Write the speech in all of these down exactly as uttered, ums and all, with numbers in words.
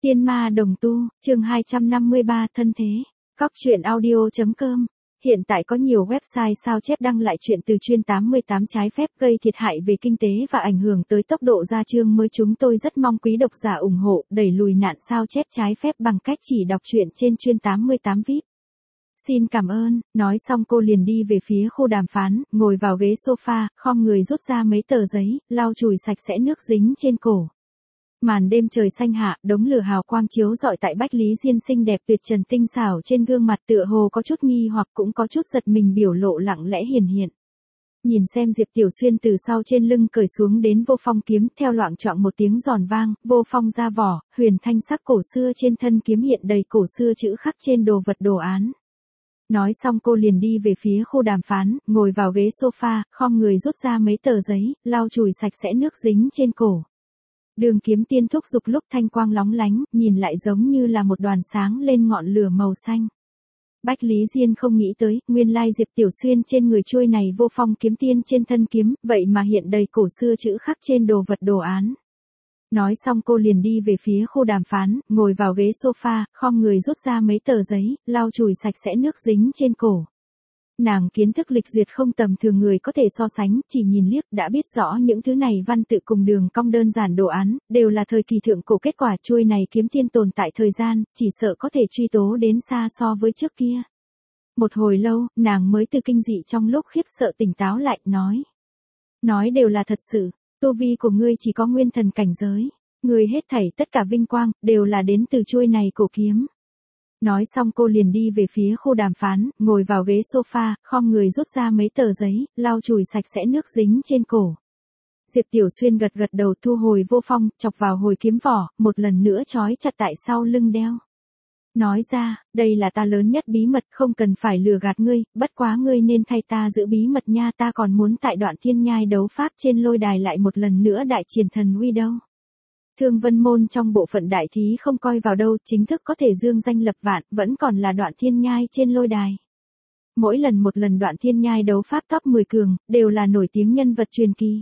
Tiên ma đồng tu, chương hai trăm năm mươi ba thân thế. Cóc truyện audio chấm com. Hiện tại có nhiều website sao chép đăng lại chuyện từ chuyên tám mươi tám trái phép gây thiệt hại về kinh tế và ảnh hưởng tới tốc độ ra chương mới. Chúng tôi rất mong quý độc giả ủng hộ đẩy lùi nạn sao chép trái phép bằng cách chỉ đọc truyện trên chuyên tám mươi tám víp. Xin cảm ơn, nói xong cô liền đi về phía khu đàm phán, ngồi vào ghế sofa, khom người rút ra mấy tờ giấy, lau chùi sạch sẽ nước dính trên cổ. Màn đêm trời xanh hạ, đống lửa hào quang chiếu rọi tại Bách Lý Diên xinh đẹp tuyệt trần tinh xảo trên gương mặt, tựa hồ có chút nghi hoặc cũng có chút giật mình, biểu lộ lặng lẽ hiền hiện. Nhìn xem Diệp Tiểu Xuyên từ sau trên lưng cởi xuống đến vô phong kiếm, theo loạng choạng một tiếng giòn vang, vô phong ra vỏ, huyền thanh sắc cổ xưa trên thân kiếm hiện đầy cổ xưa chữ khắc trên đồ vật đồ án. Nói xong cô liền đi về phía khu đàm phán, ngồi vào ghế sofa, khom người rút ra mấy tờ giấy, lau chùi sạch sẽ nước dính trên cổ. Đường kiếm tiên thúc giục lúc thanh quang lóng lánh, nhìn lại giống như là một đoàn sáng lên ngọn lửa màu xanh. Bách Lý Diên không nghĩ tới, nguyên lai Diệp Tiểu Xuyên trên người chuôi này vô phong kiếm tiên trên thân kiếm, vậy mà hiện đầy cổ xưa chữ khắc trên đồ vật đồ án. Nói xong cô liền đi về phía khu đàm phán, ngồi vào ghế sofa, khom người rút ra mấy tờ giấy, lau chùi sạch sẽ nước dính trên cổ. Nàng kiến thức lịch duyệt không tầm thường người có thể so sánh, chỉ nhìn liếc đã biết rõ những thứ này văn tự cùng đường cong đơn giản đồ án, đều là thời kỳ thượng cổ. Kết quả chuôi này kiếm tiên tồn tại thời gian, chỉ sợ có thể truy tố đến xa so với trước kia. Một hồi lâu, nàng mới từ kinh dị trong lúc khiếp sợ tỉnh táo lại, nói. Nói đều là thật sự, tu vi của ngươi chỉ có nguyên thần cảnh giới, ngươi hết thảy tất cả vinh quang, đều là đến từ chuôi này cổ kiếm. Nói xong cô liền đi về phía khu đàm phán, ngồi vào ghế sofa, khom người rút ra mấy tờ giấy, lau chùi sạch sẽ nước dính trên cổ. Diệp Tiểu Xuyên gật gật đầu, thu hồi vô phong, chọc vào hồi kiếm vỏ, một lần nữa trói chặt tại sau lưng đeo. Nói ra, đây là ta lớn nhất bí mật, không cần phải lừa gạt ngươi, bất quá ngươi nên thay ta giữ bí mật nha, ta còn muốn tại Đoạn Thiên Nhai đấu pháp trên lôi đài lại một lần nữa đại triển thần uy đâu. Thương Vân Môn trong bộ phận đại thí không coi vào đâu, chính thức có thể dương danh lập vạn, vẫn còn là Đoạn Thiên Nhai trên lôi đài. Mỗi lần một lần Đoạn Thiên Nhai đấu pháp top mười cường, đều là nổi tiếng nhân vật truyền kỳ.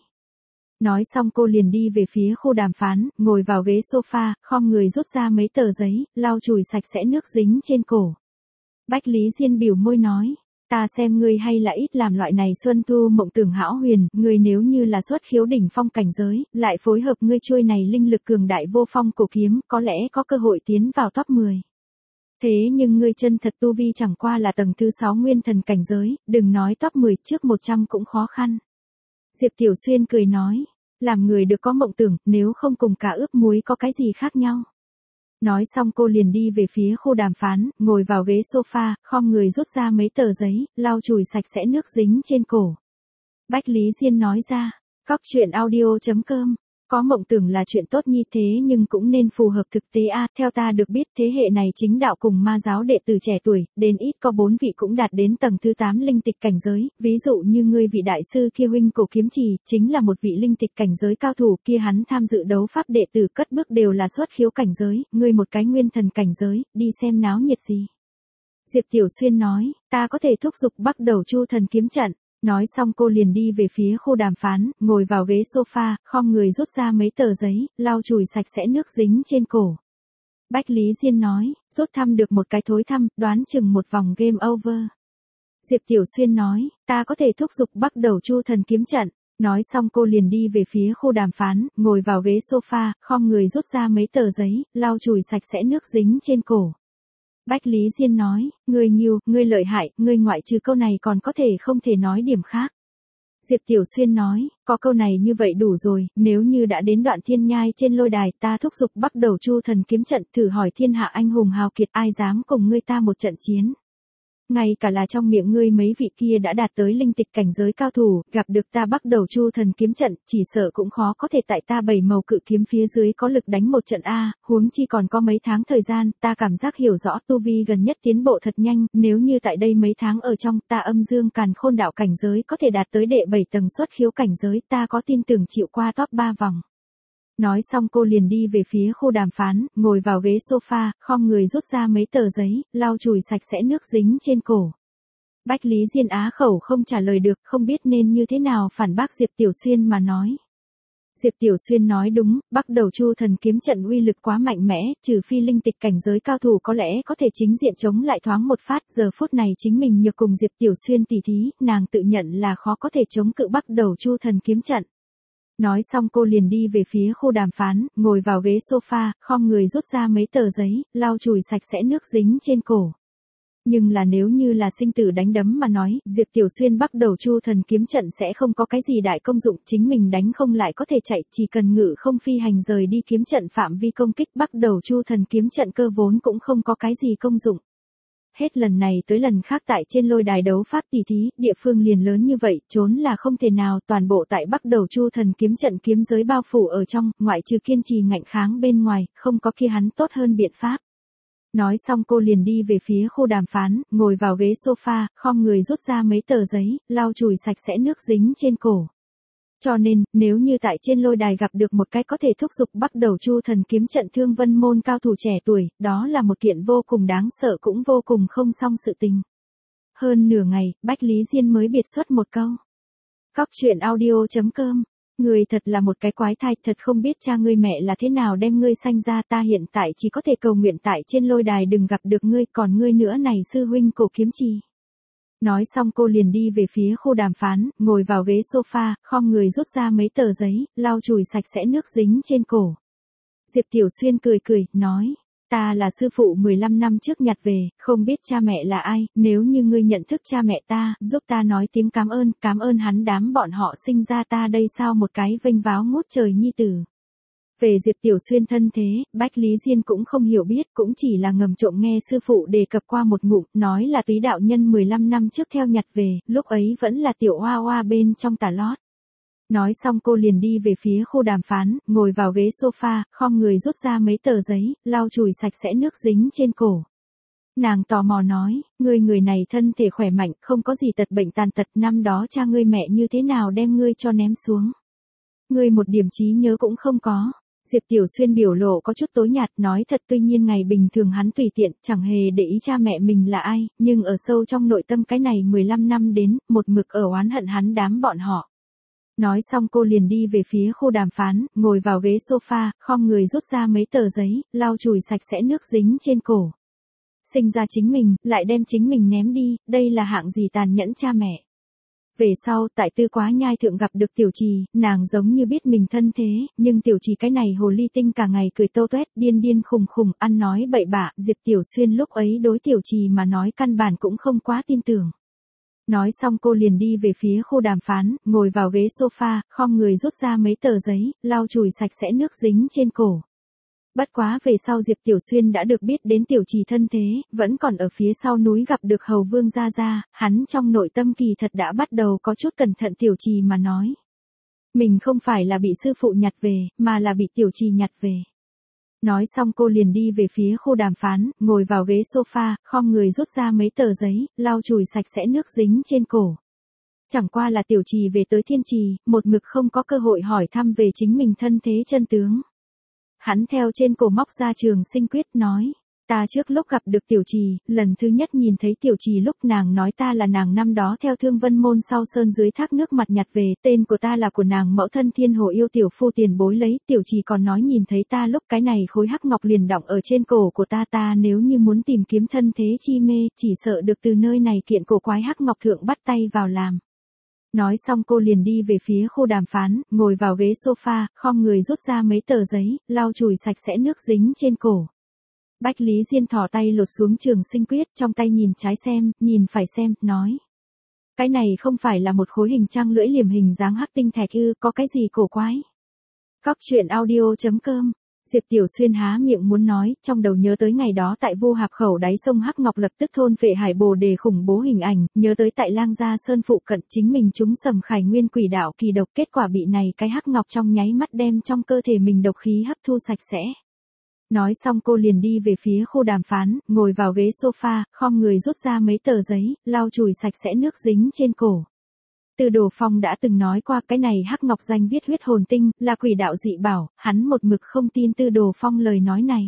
Nói xong cô liền đi về phía khu đàm phán, ngồi vào ghế sofa, khom người rút ra mấy tờ giấy, lau chùi sạch sẽ nước dính trên cổ. Bách Lý Diên biểu môi nói. Ta xem ngươi hay là ít làm loại này xuân thu mộng tưởng hão huyền, ngươi nếu như là xuất khiếu đỉnh phong cảnh giới, lại phối hợp ngươi chuôi này linh lực cường đại vô phong cổ kiếm, có lẽ có cơ hội tiến vào top mười. Thế nhưng ngươi chân thật tu vi chẳng qua là tầng thứ sáu nguyên thần cảnh giới, đừng nói top mười, trước một trăm cũng khó khăn. Diệp Tiểu Xuyên cười nói, làm người được có mộng tưởng, nếu không cùng cả ướp muối có cái gì khác nhau. Nói xong cô liền đi về phía khu đàm phán, ngồi vào ghế sofa, khom người rút ra mấy tờ giấy, lau chùi sạch sẽ nước dính trên cổ. Bách Lý Diên nói ra, cóc truyện audio chấm com. Có mộng tưởng là chuyện tốt nhi, thế nhưng cũng nên phù hợp thực tế a. Theo ta được biết thế hệ này chính đạo cùng ma giáo đệ tử trẻ tuổi, đến ít có bốn vị cũng đạt đến tầng thứ tám linh tịch cảnh giới, ví dụ như ngươi vị đại sư kia huynh cổ kiếm trì, chính là một vị linh tịch cảnh giới cao thủ kia, hắn tham dự đấu pháp đệ tử cất bước đều là xuất khiếu cảnh giới, ngươi một cái nguyên thần cảnh giới, đi xem náo nhiệt gì. Diệp Tiểu Xuyên nói, ta có thể thúc giục bắt đầu Chu Thần kiếm trận. Nói xong cô liền đi về phía khu đàm phán, ngồi vào ghế sofa, khom người rút ra mấy tờ giấy, lau chùi sạch sẽ nước dính trên cổ. Bách Lý Diên nói, rút thăm được một cái thối thăm, đoán chừng một vòng game over. Diệp Tiểu Xuyên nói, ta có thể thúc giục bắt đầu Chu Thần kiếm trận. Nói xong cô liền đi về phía khu đàm phán, ngồi vào ghế sofa, khom người rút ra mấy tờ giấy, lau chùi sạch sẽ nước dính trên cổ. Bách Lý Diên nói, ngươi nghiêu, ngươi lợi hại, ngươi ngoại trừ câu này còn có thể không thể nói điểm khác. Diệp Tiểu Xuyên nói, có câu này như vậy đủ rồi, nếu như đã đến Đoạn Thiên Nhai trên lôi đài, ta thúc giục bắt đầu Chu Thần kiếm trận, thử hỏi thiên hạ anh hùng hào kiệt ai dám cùng ngươi ta một trận chiến. Ngay cả là trong miệng ngươi mấy vị kia đã đạt tới linh tịch cảnh giới cao thủ, gặp được ta bắt đầu Chu Thần kiếm trận, chỉ sợ cũng khó có thể tại ta bảy màu cự kiếm phía dưới có lực đánh một trận a, huống chi còn có mấy tháng thời gian, ta cảm giác hiểu rõ tu vi gần nhất tiến bộ thật nhanh, nếu như tại đây mấy tháng ở trong, ta âm dương càn khôn đạo cảnh giới có thể đạt tới đệ bảy tầng xuất khiếu cảnh giới, ta có tin tưởng chịu qua top ba vòng. Nói xong cô liền đi về phía khu đàm phán, ngồi vào ghế sofa, khom người rút ra mấy tờ giấy, lau chùi sạch sẽ nước dính trên cổ. Bách Lý Diên á khẩu không trả lời được, không biết nên như thế nào phản bác Diệp Tiểu Xuyên mà nói. Diệp Tiểu Xuyên nói đúng, bắt đầu Chu Thần kiếm trận uy lực quá mạnh mẽ, trừ phi linh tịch cảnh giới cao thủ có lẽ có thể chính diện chống lại thoáng một phát, giờ phút này chính mình nhược cùng Diệp Tiểu Xuyên tỉ thí, nàng tự nhận là khó có thể chống cự bắt đầu Chu Thần kiếm trận. Nói xong cô liền đi về phía khu đàm phán, ngồi vào ghế sofa, khom người rút ra mấy tờ giấy, lau chùi sạch sẽ nước dính trên cổ. Nhưng là nếu như là sinh tử đánh đấm mà nói, Diệp Tiểu Xuyên bắt đầu Chu Thần kiếm trận sẽ không có cái gì đại công dụng, chính mình đánh không lại có thể chạy, chỉ cần ngự không phi hành rời đi kiếm trận phạm vi công kích, bắt đầu Chu Thần kiếm trận cơ vốn cũng không có cái gì công dụng. Hết lần này tới lần khác tại trên lôi đài đấu pháp tỷ thí, địa phương liền lớn như vậy, trốn là không thể nào, toàn bộ tại bắt đầu Chu Thần kiếm trận kiếm giới bao phủ ở trong, ngoại trừ kiên trì ngạnh kháng bên ngoài, không có kia hắn tốt hơn biện pháp. Nói xong cô liền đi về phía khu đàm phán, ngồi vào ghế sofa, khom người rút ra mấy tờ giấy, lau chùi sạch sẽ nước dính trên cổ. Cho nên, nếu như tại trên lôi đài gặp được một cái có thể thúc giục bắt đầu Chu Thần kiếm trận Thương Vân môn cao thủ trẻ tuổi, đó là một kiện vô cùng đáng sợ cũng vô cùng không xong sự tình. Hơn nửa ngày, Bách Lý Diên mới biệt xuất một câu. Cóc truyện audio chấm com. Người thật là một cái quái thai, thật không biết cha ngươi mẹ là thế nào đem ngươi sanh ra, ta hiện tại chỉ có thể cầu nguyện tại trên lôi đài đừng gặp được ngươi, còn ngươi nữa này sư huynh Cổ Kiếm Trì. Nói xong cô liền đi về phía khu đàm phán, ngồi vào ghế sofa, khom người rút ra mấy tờ giấy, lau chùi sạch sẽ nước dính trên cổ. Diệp Tiểu Xuyên cười cười, nói, ta là sư phụ mười lăm năm trước nhặt về, không biết cha mẹ là ai, nếu như ngươi nhận thức cha mẹ ta, giúp ta nói tiếng cảm ơn, cảm ơn hắn đám bọn họ sinh ra ta đây sao một cái vênh váo ngút trời nhi tử. Về Diệp Tiểu Xuyên thân thế, Bách Lý Diên cũng không hiểu biết, cũng chỉ là ngầm trộm nghe sư phụ đề cập qua một ngụm, nói là Túy đạo nhân mười lăm năm trước theo nhặt về, lúc ấy vẫn là tiểu hoa hoa bên trong tà lót. Nói xong cô liền đi về phía khu đàm phán, ngồi vào ghế sofa, khom người rút ra mấy tờ giấy, lau chùi sạch sẽ nước dính trên cổ. Nàng tò mò nói, ngươi người này thân thể khỏe mạnh, không có gì tật bệnh tàn tật, năm đó cha ngươi mẹ như thế nào đem ngươi cho ném xuống. Ngươi một điểm trí nhớ cũng không có. Diệp Tiểu Xuyên biểu lộ có chút tối nhạt, nói thật tuy nhiên ngày bình thường hắn tùy tiện, chẳng hề để ý cha mẹ mình là ai, nhưng ở sâu trong nội tâm cái này mười lăm năm đến, một mực ở oán hận hắn đám bọn họ. Nói xong cô liền đi về phía khu đàm phán, ngồi vào ghế sofa, khom người rút ra mấy tờ giấy, lau chùi sạch sẽ nước dính trên cổ. Sinh ra chính mình, lại đem chính mình ném đi, đây là hạng gì tàn nhẫn cha mẹ. Về sau, tại Tư Quá Nhai thượng gặp được Tiểu Trì, nàng giống như biết mình thân thế, nhưng Tiểu Trì cái này hồ ly tinh cả ngày cười tô toét, điên điên khùng khùng, ăn nói bậy bạ, Diệp Tiểu Xuyên lúc ấy đối Tiểu Trì mà nói căn bản cũng không quá tin tưởng. Nói xong cô liền đi về phía khu đàm phán, ngồi vào ghế sofa, khom người rút ra mấy tờ giấy, lau chùi sạch sẽ nước dính trên cổ. Bất quá về sau Diệp Tiểu Xuyên đã được biết đến Tiểu Trì thân thế, vẫn còn ở phía sau núi gặp được Hầu Vương Gia Gia, hắn trong nội tâm kỳ thật đã bắt đầu có chút cẩn thận Tiểu Trì mà nói. Mình không phải là bị sư phụ nhặt về, mà là bị Tiểu Trì nhặt về. Nói xong cô liền đi về phía khu đàm phán, ngồi vào ghế sofa, khom người rút ra mấy tờ giấy, lau chùi sạch sẽ nước dính trên cổ. Chẳng qua là Tiểu Trì về tới Thiên Trì, một mực không có cơ hội hỏi thăm về chính mình thân thế chân tướng. Hắn theo trên cổ móc ra Trường Sinh Quyết nói, ta trước lúc gặp được Tiểu Trì, lần thứ nhất nhìn thấy Tiểu Trì lúc nàng nói ta là nàng năm đó theo Thương Vân môn sau sơn dưới thác nước mặt nhặt về, tên của ta là của nàng mẫu thân Thiên Hồ yêu tiểu phu tiền bối lấy, Tiểu Trì còn nói nhìn thấy ta lúc cái này khối hắc ngọc liền đọng ở trên cổ của ta, ta nếu như muốn tìm kiếm thân thế chi mê, chỉ sợ được từ nơi này kiện cổ quái hắc ngọc thượng bắt tay vào làm. Nói xong cô liền đi về phía khu đàm phán, ngồi vào ghế sofa, khom người rút ra mấy tờ giấy, lau chùi sạch sẽ nước dính trên cổ. Bách Lý Diên thò tay lột xuống Trường Sinh Quyết, trong tay nhìn trái xem, nhìn phải xem, nói. Cái này không phải là một khối hình trăng lưỡi liềm hình dáng hắc tinh thạch ư, có cái gì cổ quái. Cóc truyện audio chấm com. Diệp Tiểu Xuyên há miệng muốn nói, trong đầu nhớ tới ngày đó tại Vu Hạp khẩu đáy sông Hắc Ngọc lập tức thôn phệ hải bồ đề khủng bố hình ảnh, nhớ tới tại Lang Gia Sơn phụ cận chính mình trúng sầm khải nguyên quỷ đạo kỳ độc, kết quả bị này cái Hắc Ngọc trong nháy mắt đem trong cơ thể mình độc khí hấp thu sạch sẽ. Nói xong cô liền đi về phía khu đàm phán, ngồi vào ghế sofa, khom người rút ra mấy tờ giấy, lau chùi sạch sẽ nước dính trên cổ. Từ Đồ Phong đã từng nói qua cái này hắc ngọc danh viết huyết hồn tinh, là quỷ đạo dị bảo, hắn một mực không tin Từ Đồ Phong lời nói này.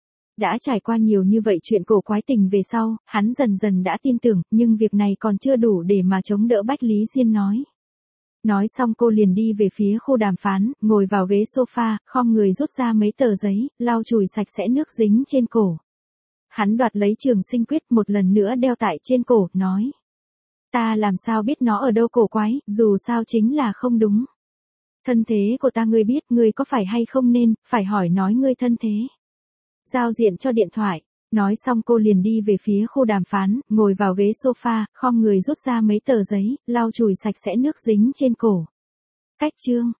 Đã trải qua nhiều như vậy chuyện cổ quái tình về sau, hắn dần dần đã tin tưởng, nhưng việc này còn chưa đủ để mà chống đỡ Bách Lý Diên nói. Nói xong cô liền đi về phía khu đàm phán, ngồi vào ghế sofa, khom người rút ra mấy tờ giấy, lau chùi sạch sẽ nước dính trên cổ. Hắn đoạt lấy trường sinh quyết một lần nữa đeo tại trên cổ, nói. Ta làm sao biết nó ở đâu cổ quái, dù sao chính là không đúng. Thân thế của ta ngươi biết, ngươi có phải hay không nên, phải hỏi nói ngươi thân thế. Giao diện cho điện thoại. Nói xong cô liền đi về phía khu đàm phán, ngồi vào ghế sofa, khom người rút ra mấy tờ giấy, lau chùi sạch sẽ nước dính trên cổ. Cách chương.